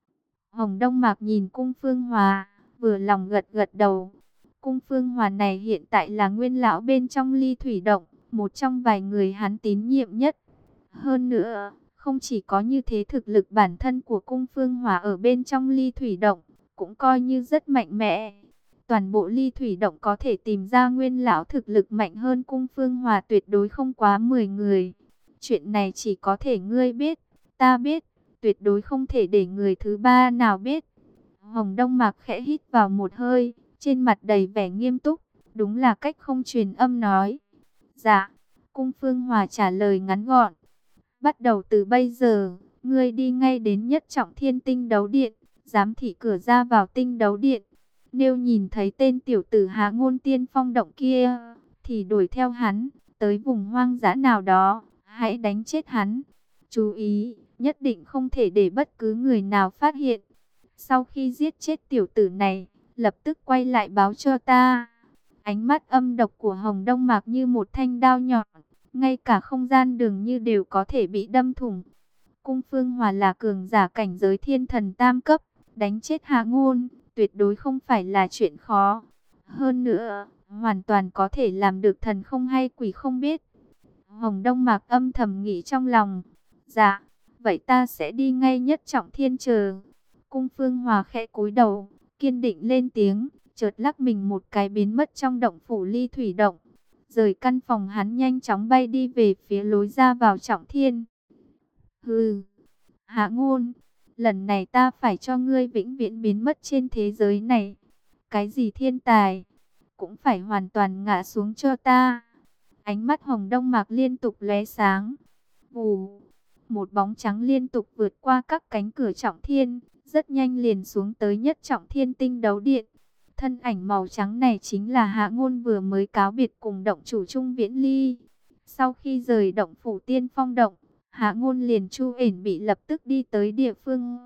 Hồng Đông Mạc nhìn Cung Phương Hòa, vừa lòng gật gật đầu. Cung Phương Hòa này hiện tại là nguyên lão bên trong Ly Thủy Động, một trong vài người hắn tín nhiệm nhất. Hơn nữa, không chỉ có như thế, thực lực bản thân của Cung Phương Hòa ở bên trong Ly Thủy Động cũng coi như rất mạnh mẽ. Toàn bộ Ly Thủy Động có thể tìm ra nguyên lão thực lực mạnh hơn Cung Phương Hòa tuyệt đối không quá 10 người. Chuyện này chỉ có thể ngươi biết, ta biết, tuyệt đối không thể để người thứ ba nào biết. Hồng Đông Mạc khẽ hít vào một hơi, trên mặt đầy vẻ nghiêm túc, đúng là cách không truyền âm nói. Dạ, Cung Phương Hòa trả lời ngắn gọn. Bắt đầu từ bây giờ, ngươi đi ngay đến Nhất Trọng Thiên Tinh Đấu Điện, giám thị cửa ra vào Tinh Đấu Điện. Nếu nhìn thấy tên tiểu tử Hạ Ngôn Tiên Phong Động kia, thì đuổi theo hắn, tới vùng hoang dã nào đó, hãy đánh chết hắn. Chú ý, nhất định không thể để bất cứ người nào phát hiện. Sau khi giết chết tiểu tử này, lập tức quay lại báo cho ta. Ánh mắt âm độc của Hồng Đông Mạc như một thanh đao nhọn, ngay cả không gian dường như đều có thể bị đâm thủng. Cung Phương Hòa là cường giả cảnh giới thiên thần tam cấp, đánh chết Hạ Ngôn tuyệt đối không phải là chuyện khó. Hơn nữa, hoàn toàn có thể làm được thần không hay quỷ không biết. Hồng Đông Mạc âm thầm nghĩ trong lòng. Dạ, vậy ta sẽ đi ngay Nhất Trọng Thiên chờ. Cung Phương Hòa khẽ cúi đầu, kiên định lên tiếng, chợt lắc mình một cái biến mất trong động phủ Ly Thủy Động. Rời căn phòng, hắn nhanh chóng bay đi về phía lối ra vào Trọng Thiên. Hừ, Hạ Ngôn, lần này ta phải cho ngươi vĩnh viễn biến mất trên thế giới này. Cái gì thiên tài, cũng phải hoàn toàn ngã xuống cho ta. Ánh mắt Hồng Đông Mạc liên tục lóe sáng. Vù, một bóng trắng liên tục vượt qua các cánh cửa Trọng Thiên, rất nhanh liền xuống tới Nhất Trọng Thiên Tinh Đấu Điện. Thân ảnh màu trắng này chính là Hạ Ngôn vừa mới cáo biệt cùng động chủ Trung Viễn Ly. Sau khi rời động phủ Tiên Phong Động, Hạ Ngôn liền chu ển bị lập tức đi tới địa phương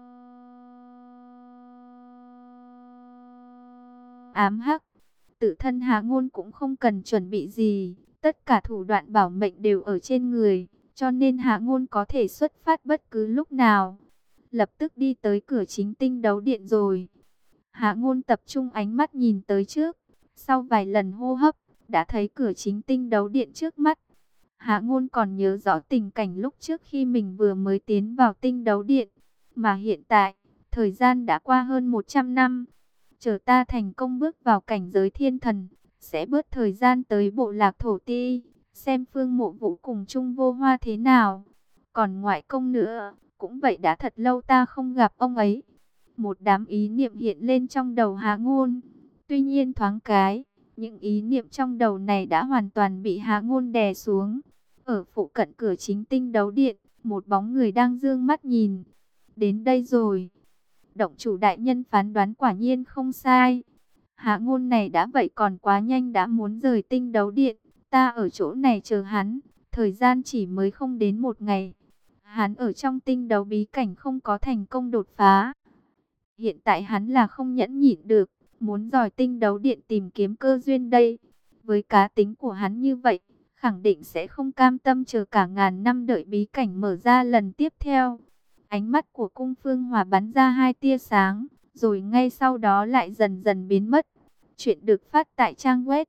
ám hắc. Tự thân Hạ Ngôn cũng không cần chuẩn bị gì, tất cả thủ đoạn bảo mệnh đều ở trên người, cho nên Hạ Ngôn có thể xuất phát bất cứ lúc nào. Lập tức đi tới cửa chính Tinh Đấu Điện rồi. Hạ Ngôn tập trung ánh mắt nhìn tới trước, sau vài lần hô hấp, đã thấy cửa chính Tinh Đấu Điện trước mắt. Hạ Ngôn còn nhớ rõ tình cảnh lúc trước khi mình vừa mới tiến vào Tinh Đấu Điện, mà hiện tại, thời gian đã qua hơn 100 năm. Chờ ta thành công bước vào cảnh giới thiên thần, sẽ bớt thời gian tới bộ lạc thổ ti, xem Phương Mộ Vũ cùng Trung Vô Hoa thế nào. Còn ngoại công nữa, cũng vậy, đã thật lâu ta không gặp ông ấy. Một đám ý niệm hiện lên trong đầu Hạ Ngôn. Tuy nhiên thoáng cái, những ý niệm trong đầu này đã hoàn toàn bị Hạ Ngôn đè xuống. Ở phụ cận cửa chính Tinh Đấu Điện, một bóng người đang dương mắt nhìn. Đến đây rồi. Động chủ đại nhân phán đoán quả nhiên không sai. Hạ Ngôn này đã vậy còn quá nhanh, đã muốn rời Tinh Đấu Điện. Ta ở chỗ này chờ hắn, thời gian chỉ mới không đến một ngày. Hắn ở trong tinh đấu bí cảnh không có thành công đột phá. Hiện tại hắn là không nhẫn nhịn được, muốn dòi Tinh Đấu Điện tìm kiếm cơ duyên đây. Với cá tính của hắn như vậy, khẳng định sẽ không cam tâm chờ cả ngàn năm đợi bí cảnh mở ra lần tiếp theo. Ánh mắt của Cung Phương Hòa bắn ra hai tia sáng, rồi ngay sau đó lại dần dần biến mất. Chuyện được phát tại trang web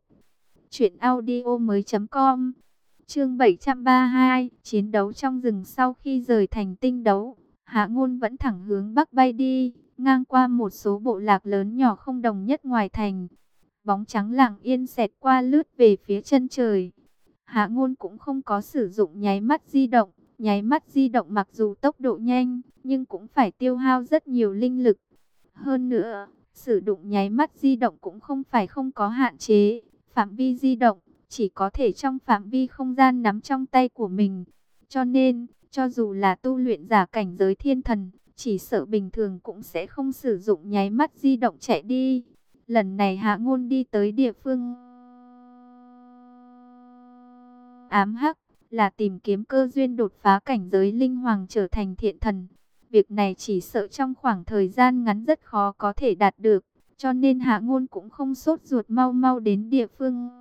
truyệnaudiomoi.com. Chương 732, chiến đấu trong rừng. Sau khi rời thành Tinh Đấu, Hạ Ngôn vẫn thẳng hướng bắc bay đi, ngang qua một số bộ lạc lớn nhỏ không đồng nhất ngoài thành. Bóng trắng lặng yên xẹt qua lướt về phía chân trời. Hạ Ngôn cũng không có sử dụng nháy mắt di động. Nháy mắt di động mặc dù tốc độ nhanh, nhưng cũng phải tiêu hao rất nhiều linh lực. Hơn nữa, sử dụng nháy mắt di động cũng không phải không có hạn chế. Phạm vi di động chỉ có thể trong phạm vi không gian nắm trong tay của mình. Cho nên, cho dù là tu luyện giả cảnh giới thiên thần, chỉ sợ bình thường cũng sẽ không sử dụng nháy mắt di động chạy đi. Lần này Hạ Ngôn đi tới địa phương ám hắc, là tìm kiếm cơ duyên đột phá cảnh giới linh hoàng trở thành thiện thần. Việc này chỉ sợ trong khoảng thời gian ngắn rất khó có thể đạt được, cho nên Hạ Ngôn cũng không sốt ruột, mau mau đến địa phương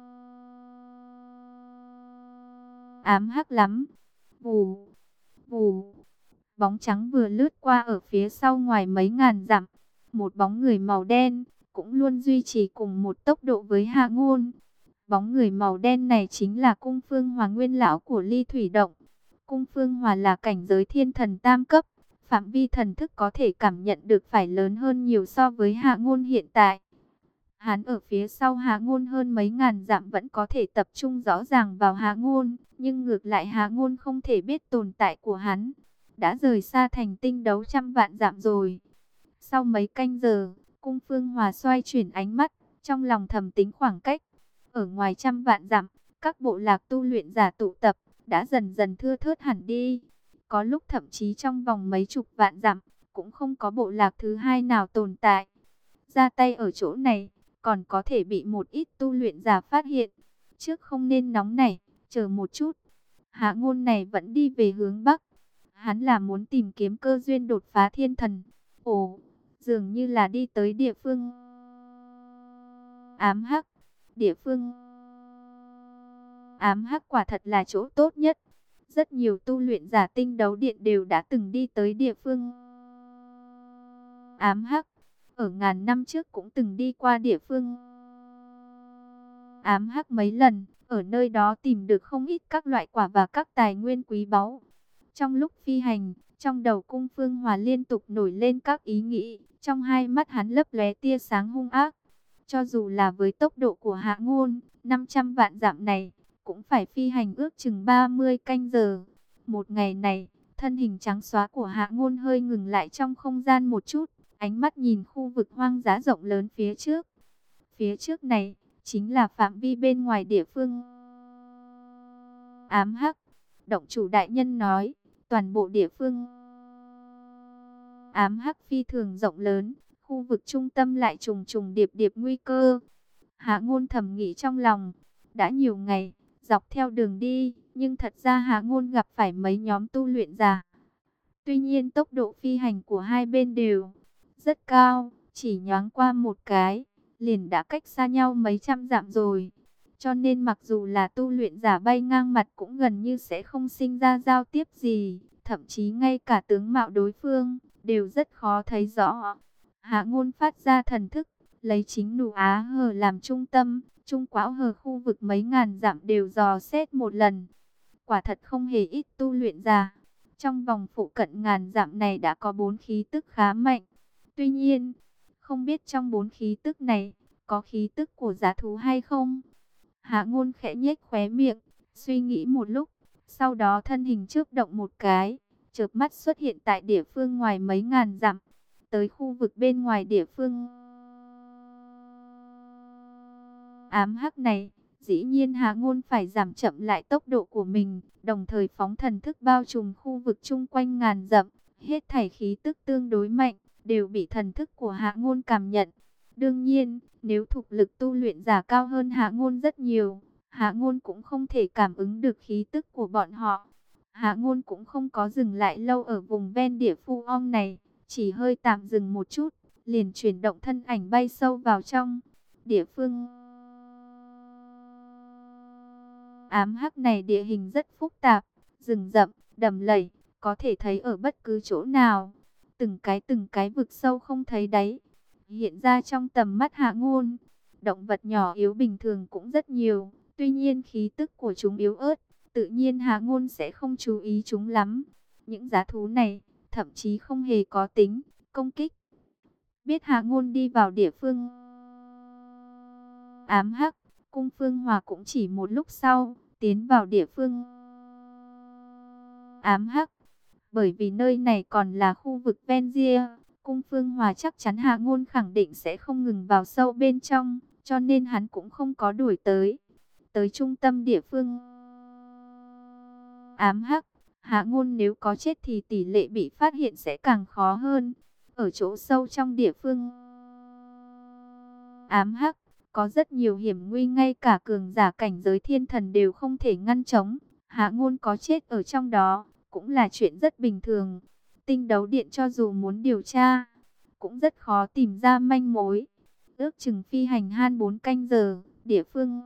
ám hắc lắm. Vù, vù, bóng trắng vừa lướt qua ở phía sau ngoài mấy ngàn dặm. Một bóng người màu đen, cũng luôn duy trì cùng một tốc độ với Hạ Ngôn. Bóng người màu đen này chính là Cung Phương Hòa, nguyên lão của Ly Thủy Động. Cung Phương Hòa là cảnh giới thiên thần tam cấp, phạm vi thần thức có thể cảm nhận được phải lớn hơn nhiều so với Hạ Ngôn hiện tại. Hắn ở phía sau Hạ Ngôn hơn mấy ngàn dặm vẫn có thể tập trung rõ ràng vào Hạ Ngôn, nhưng ngược lại Hạ Ngôn không thể biết tồn tại của hắn. Đã rời xa thành tinh đấu trăm vạn dặm rồi. Sau mấy canh giờ, Cung Phương Hòa xoay chuyển ánh mắt, trong lòng thầm tính khoảng cách. Ở ngoài trăm vạn dặm, các bộ lạc tu luyện giả tụ tập, đã dần dần thưa thớt hẳn đi. Có lúc thậm chí trong vòng mấy chục vạn dặm, cũng không có bộ lạc thứ hai nào tồn tại. Ra tay ở chỗ này, còn có thể bị một ít tu luyện giả phát hiện. Trước không nên nóng nảy, chờ một chút. Hạ Ngôn này vẫn đi về hướng Bắc. Hắn là muốn tìm kiếm cơ duyên đột phá thiên thần. Ồ, dường như là đi tới địa phương ám hắc. Địa phương ám hắc quả thật là chỗ tốt nhất. Rất nhiều tu luyện giả tinh đấu điện đều đã từng đi tới địa phương ám hắc. Ở ngàn năm trước cũng từng đi qua địa phương ám hắc mấy lần. Ở nơi đó tìm được không ít các loại quả và các tài nguyên quý báu. Trong lúc phi hành, trong đầu Cung Phương Hòa liên tục nổi lên các ý nghĩ. Trong hai mắt hắn lấp lóe tia sáng hung ác. Cho dù là với tốc độ của Hạ Ngôn, 500 vạn dặm này, cũng phải phi hành ước chừng 30 canh giờ. Một ngày này, thân hình trắng xóa của Hạ Ngôn hơi ngừng lại trong không gian một chút. Ánh mắt nhìn khu vực hoang dã rộng lớn phía trước. Phía trước này, chính là phạm vi bên ngoài địa phương ám hắc. Động chủ đại nhân nói, toàn bộ địa phương ám hắc phi thường rộng lớn, khu vực trung tâm lại trùng trùng điệp điệp nguy cơ. Hạ Ngôn thầm nghĩ trong lòng, đã nhiều ngày, dọc theo đường đi, nhưng thật ra Hạ Ngôn gặp phải mấy nhóm tu luyện giả. Tuy nhiên tốc độ phi hành của hai bên đều rất cao, chỉ nhoáng qua một cái, liền đã cách xa nhau mấy trăm dặm rồi. Cho nên mặc dù là tu luyện giả bay ngang mặt cũng gần như sẽ không sinh ra giao tiếp gì, thậm chí ngay cả tướng mạo đối phương đều rất khó thấy rõ. Hạ Ngôn phát ra thần thức, lấy chính Nụ Á Hờ làm trung tâm, Trung Quão Hờ khu vực mấy ngàn dặm đều dò xét một lần. Quả thật không hề ít tu luyện giả. Trong vòng phụ cận ngàn dặm này đã có 4 khí tức khá mạnh. Tuy nhiên, không biết trong 4 khí tức này, có khí tức của giá thú hay không? Hạ Ngôn khẽ nhếch khóe miệng, suy nghĩ một lúc, sau đó thân hình chớp động một cái, chợp mắt xuất hiện tại địa phương ngoài mấy ngàn dặm, tới khu vực bên ngoài địa phương ám hắc này. Dĩ nhiên Hạ Ngôn phải giảm chậm lại tốc độ của mình, đồng thời phóng thần thức bao trùm khu vực chung quanh ngàn dặm, hết thảy khí tức tương đối mạnh, đều bị thần thức của Hạ Ngôn cảm nhận. Đương nhiên, nếu thực lực tu luyện giả cao hơn Hạ Ngôn rất nhiều, Hạ Ngôn cũng không thể cảm ứng được khí tức của bọn họ. Hạ Ngôn cũng không có dừng lại lâu ở vùng ven địa Phu Ong này, chỉ hơi tạm dừng một chút, liền chuyển động thân ảnh bay sâu vào trong địa phương ám hắc này. Địa hình rất phức tạp, rừng rậm, đầm lầy, có thể thấy ở bất cứ chỗ nào. Từng cái vực sâu không thấy đáy, hiện ra trong tầm mắt Hạ Ngôn. Động vật nhỏ yếu bình thường cũng rất nhiều, tuy nhiên khí tức của chúng yếu ớt, tự nhiên Hạ Ngôn sẽ không chú ý chúng lắm. Những giá thú này, thậm chí không hề có tính công kích. Biết Hạ Ngôn đi vào địa phương ám hắc, Cung Phương Hòa cũng chỉ một lúc sau tiến vào địa phương ám hắc. Bởi vì nơi này còn là khu vực ven ria, Cung Phương Hòa chắc chắn Hạ Ngôn khẳng định sẽ không ngừng vào sâu bên trong, cho nên hắn cũng không có đuổi tới. Tới trung tâm địa phương ám hắc, Hạ Ngôn nếu có chết thì tỷ lệ bị phát hiện sẽ càng khó hơn. Ở chỗ sâu trong địa phương ám hắc, có rất nhiều hiểm nguy, ngay cả cường giả cảnh giới thiên thần đều không thể ngăn chống. Hạ Ngôn có chết ở trong đó, cũng là chuyện rất bình thường. Tinh đấu điện cho dù muốn điều tra, cũng rất khó tìm ra manh mối. Ước chừng phi hành 4 canh giờ, địa phương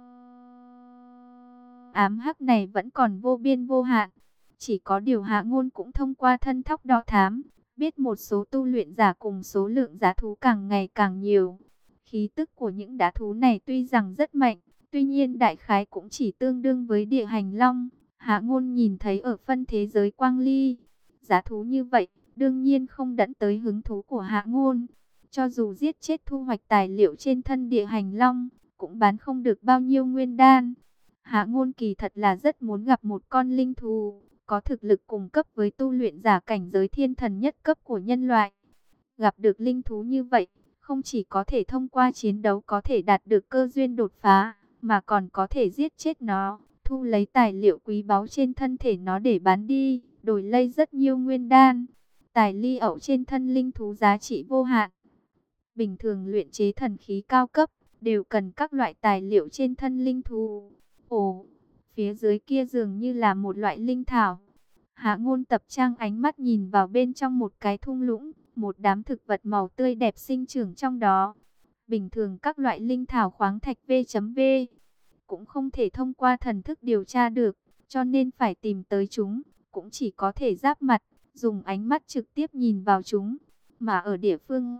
ám hắc này vẫn còn vô biên vô hạn. Chỉ có điều Hạ Ngôn cũng thông qua thân thóc đo thám, biết một số tu luyện giả cùng số lượng giá thú càng ngày càng nhiều. Khí tức của những đá thú này tuy rằng rất mạnh, tuy nhiên đại khái cũng chỉ tương đương với địa hành long. Hạ Ngôn nhìn thấy ở phân thế giới Quang Ly, giá thú như vậy, đương nhiên không dẫn tới hứng thú của Hạ Ngôn. Cho dù giết chết thu hoạch tài liệu trên thân địa hành long, cũng bán không được bao nhiêu nguyên đan. Hạ Ngôn kỳ thật là rất muốn gặp một con linh thú, có thực lực cùng cấp với tu luyện giả cảnh giới thiên thần nhất cấp của nhân loại. Gặp được linh thú như vậy, không chỉ có thể thông qua chiến đấu có thể đạt được cơ duyên đột phá, mà còn có thể giết chết nó, thu lấy tài liệu quý báu trên thân thể nó để bán đi, đổi lấy rất nhiều nguyên đan. Tài ly ẩu trên thân linh thú giá trị vô hạn. Bình thường luyện chế thần khí cao cấp, đều cần các loại tài liệu trên thân linh thú. Ồ, phía dưới kia dường như là một loại linh thảo. Hạ Ngôn tập trang ánh mắt nhìn vào bên trong một cái thung lũng, một đám thực vật màu tươi đẹp sinh trưởng trong đó. Bình thường các loại linh thảo khoáng thạch V.V cũng không thể thông qua thần thức điều tra được, cho nên phải tìm tới chúng, cũng chỉ có thể giáp mặt, dùng ánh mắt trực tiếp nhìn vào chúng. Mà ở địa phương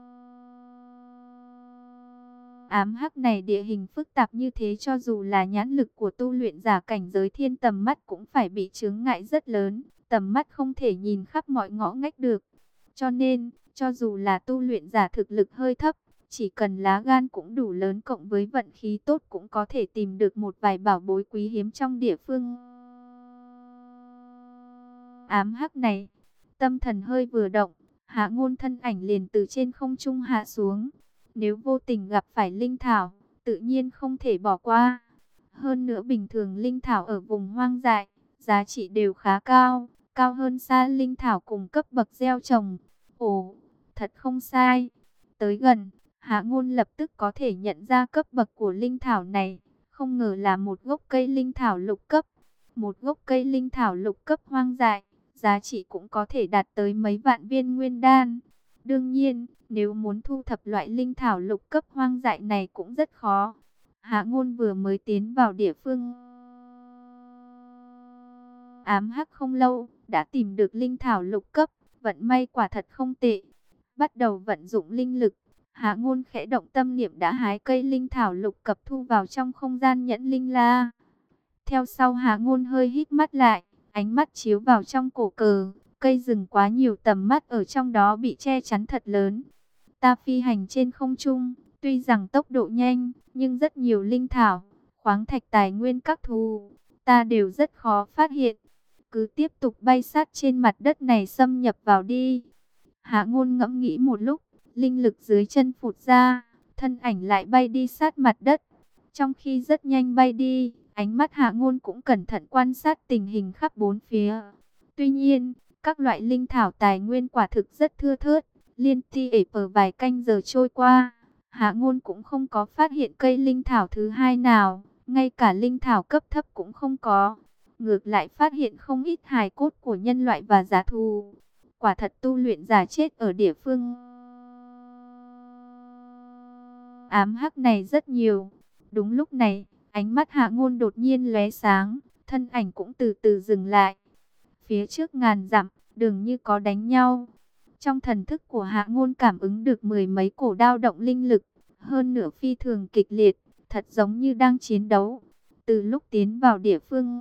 ám hắc này địa hình phức tạp như thế, cho dù là nhãn lực của tu luyện giả cảnh giới thiên tầm mắt cũng phải bị chướng ngại rất lớn, tầm mắt không thể nhìn khắp mọi ngõ ngách được. Cho nên, cho dù là tu luyện giả thực lực hơi thấp, chỉ cần lá gan cũng đủ lớn cộng với vận khí tốt cũng có thể tìm được một vài bảo bối quý hiếm trong địa phương ám hắc này. Tâm thần hơi vừa động, Hạ Ngôn thân ảnh liền từ trên không trung hạ xuống. Nếu vô tình gặp phải linh thảo, tự nhiên không thể bỏ qua. Hơn nữa bình thường linh thảo ở vùng hoang dại, giá trị đều khá cao, cao hơn xa linh thảo cùng cấp bậc gieo trồng. Ồ, thật không sai. Tới gần, Hạ Ngôn lập tức có thể nhận ra cấp bậc của linh thảo này. Không ngờ là một gốc cây linh thảo lục cấp. Một gốc cây linh thảo lục cấp hoang dại, giá trị cũng có thể đạt tới mấy vạn viên nguyên đan. Đương nhiên, nếu muốn thu thập loại linh thảo lục cấp hoang dại này cũng rất khó. Hạ Ngôn vừa mới tiến vào địa phương ám hắc không lâu, đã tìm được linh thảo lục cấp, vận may quả thật không tệ. Bắt đầu vận dụng linh lực, Hạ Ngôn khẽ động tâm niệm đã hái cây linh thảo lục cấp thu vào trong không gian nhẫn linh la. Theo sau Hạ Ngôn hơi hít mắt lại, ánh mắt chiếu vào trong cổ cờ, cây rừng quá nhiều tầm mắt ở trong đó bị che chắn thật lớn. Ta phi hành trên không trung, tuy rằng tốc độ nhanh, nhưng rất nhiều linh thảo, khoáng thạch tài nguyên các thú, ta đều rất khó phát hiện. Cứ tiếp tục bay sát trên mặt đất này xâm nhập vào đi. Hạ Ngôn ngẫm nghĩ một lúc, linh lực dưới chân phụt ra, thân ảnh lại bay đi sát mặt đất. Trong khi rất nhanh bay đi, ánh mắt Hạ Ngôn cũng cẩn thận quan sát tình hình khắp bốn phía. Tuy nhiên, các loại linh thảo tài nguyên quả thực rất thưa thớt. Liên tiếp ở vài canh giờ trôi qua, Hạ Ngôn cũng không có phát hiện cây linh thảo thứ hai nào, ngay cả linh thảo cấp thấp cũng không có. Ngược lại phát hiện không ít hài cốt của nhân loại và giá thú. Quả thật tu luyện giả chết ở địa phương ám hắc này rất nhiều. Đúng lúc này, ánh mắt Hạ Ngôn đột nhiên lóe sáng, thân ảnh cũng từ từ dừng lại. Phía trước ngàn dặm, dường như có đánh nhau. Trong thần thức của Hạ Ngôn cảm ứng được mười mấy cổ đao động linh lực, hơn nửa phi thường kịch liệt, thật giống như đang chiến đấu. Từ lúc tiến vào địa phương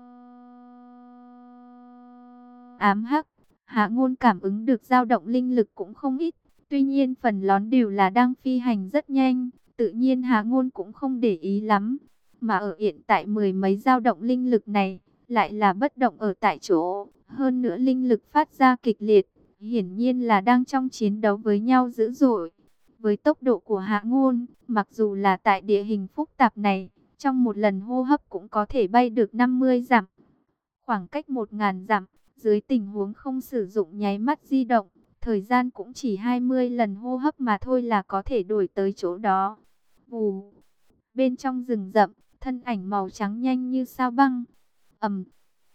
ám hắc, Hạ Ngôn cảm ứng được dao động linh lực cũng không ít. Tuy nhiên phần lớn đều là đang phi hành rất nhanh, tự nhiên Hạ Ngôn cũng không để ý lắm. Mà ở hiện tại mười mấy dao động linh lực này, lại là bất động ở tại chỗ. Hơn nữa linh lực phát ra kịch liệt, hiển nhiên là đang trong chiến đấu với nhau dữ dội. Với tốc độ của Hạ Ngôn, mặc dù là tại địa hình phức tạp này, trong một lần hô hấp cũng có thể bay được 50 dặm. Khoảng cách 1000 dặm, dưới tình huống không sử dụng nháy mắt di động, thời gian cũng chỉ 20 lần hô hấp mà thôi là có thể đuổi tới chỗ đó. Vù. Bên trong rừng rậm, thân ảnh màu trắng nhanh như sao băng.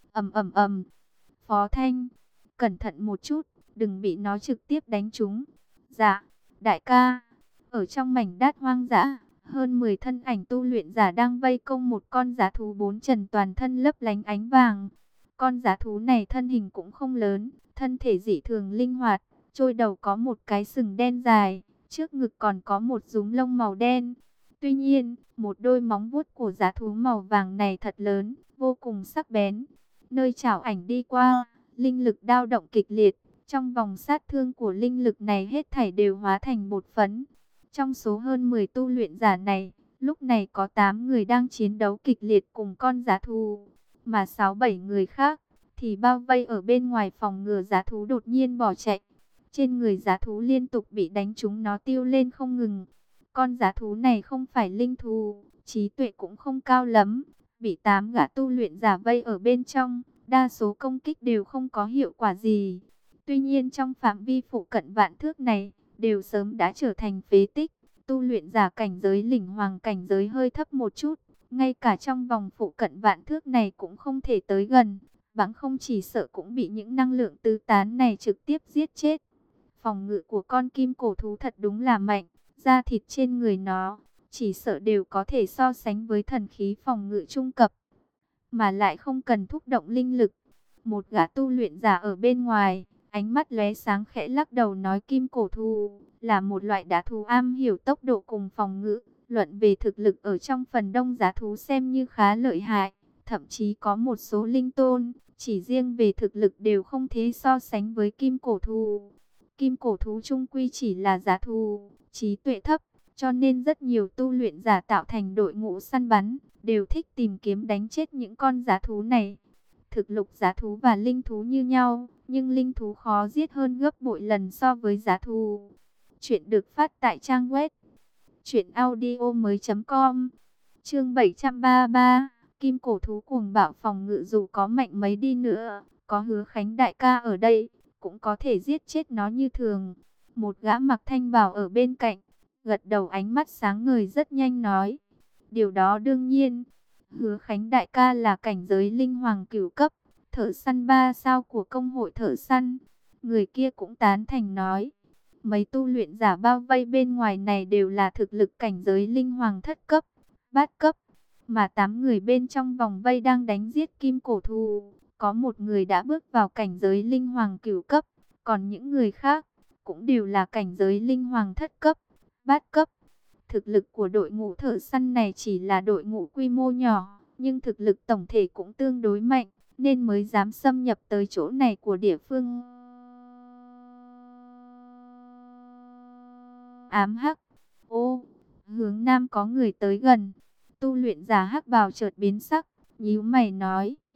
ầm ầm ầm. Phó Thanh, cẩn thận một chút, đừng bị nó trực tiếp đánh trúng. Dạ, đại ca. Ở trong mảnh đất hoang dã, hơn 10 thân ảnh tu luyện giả đang vây công một con dã thú bốn trần toàn thân lấp lánh ánh vàng. Con dã thú này thân hình cũng không lớn, thân thể dị thường linh hoạt, trôi đầu có một cái sừng đen dài, trước ngực còn có một rúm lông màu đen. Tuy nhiên, một đôi móng vuốt của dã thú màu vàng này thật lớn, vô cùng sắc bén. Nơi chảo ảnh đi qua, linh lực dao động kịch liệt, trong vòng sát thương của linh lực này hết thảy đều hóa thành bột phấn. Trong số hơn 10 tu luyện giả này, lúc này có 8 người đang chiến đấu kịch liệt cùng con dã thú, mà 6-7 người khác thì bao vây ở bên ngoài phòng ngừa dã thú đột nhiên bỏ chạy. Trên người dã thú liên tục bị đánh trúng, nó tiêu lên không ngừng. Con dã thú này không phải linh thú, trí tuệ cũng không cao lắm, bị 8 gã tu luyện giả vây ở bên trong, đa số công kích đều không có hiệu quả gì. Tuy nhiên trong phạm vi phụ cận vạn thước này, đều sớm đã trở thành phế tích. Tu luyện giả cảnh giới lĩnh hoàng cảnh giới hơi thấp một chút, ngay cả trong vòng phụ cận vạn thước này cũng không thể tới gần, bằng không chỉ sợ cũng bị những năng lượng tứ tán này trực tiếp giết chết. Phòng ngự của con kim cổ thú thật đúng là mạnh, da thịt trên người nó chỉ sợ đều có thể so sánh với thần khí phòng ngự trung cấp, mà lại không cần thúc động linh lực. Một gã tu luyện giả ở bên ngoài, ánh mắt lóe sáng khẽ lắc đầu nói kim cổ thú là một loại đá thú am hiểu tốc độ cùng phòng ngự. Luận về thực lực ở trong phần đông giá thú xem như khá lợi hại. Thậm chí có một số linh tôn, chỉ riêng về thực lực đều không thể so sánh với kim cổ thú. Kim cổ thú chung quy chỉ là giá thú, trí tuệ thấp, cho nên rất nhiều tu luyện giả tạo thành đội ngũ săn bắn, đều thích tìm kiếm đánh chết những con giá thú này. Thực lực giá thú và linh thú như nhau, nhưng linh thú khó giết hơn gấp bội lần so với giá thú. Chuyện được phát tại trang web truyệnaudiomoi.com. Chương 733, kim cổ thú cuồng bạo phòng ngự dù có mạnh mấy đi nữa, có Hứa Khánh đại ca ở đây, cũng có thể giết chết nó như thường. Một gã mặc thanh bào ở bên cạnh, gật đầu ánh mắt sáng ngời rất nhanh nói. Điều đó đương nhiên, Hứa Khánh đại ca là cảnh giới linh hoàng cửu cấp, thợ săn 3 sao của công hội thợ săn. Người kia cũng tán thành nói. Mấy tu luyện giả bao vây bên ngoài này đều là thực lực cảnh giới linh hoàng thất cấp, bát cấp. Mà 8 người bên trong vòng vây đang đánh giết kim cổ thú, có một người đã bước vào cảnh giới linh hoàng cửu cấp, còn những người khác cũng đều là cảnh giới linh hoàng thất cấp, bát cấp. Thực lực của đội ngũ thợ săn này chỉ là đội ngũ quy mô nhỏ, nhưng thực lực tổng thể cũng tương đối mạnh, nên mới dám xâm nhập tới chỗ này của địa phương ám hắc. Ô, hướng nam có người tới gần. Tu luyện giả hắc bào chợt biến sắc, nhíu mày nói,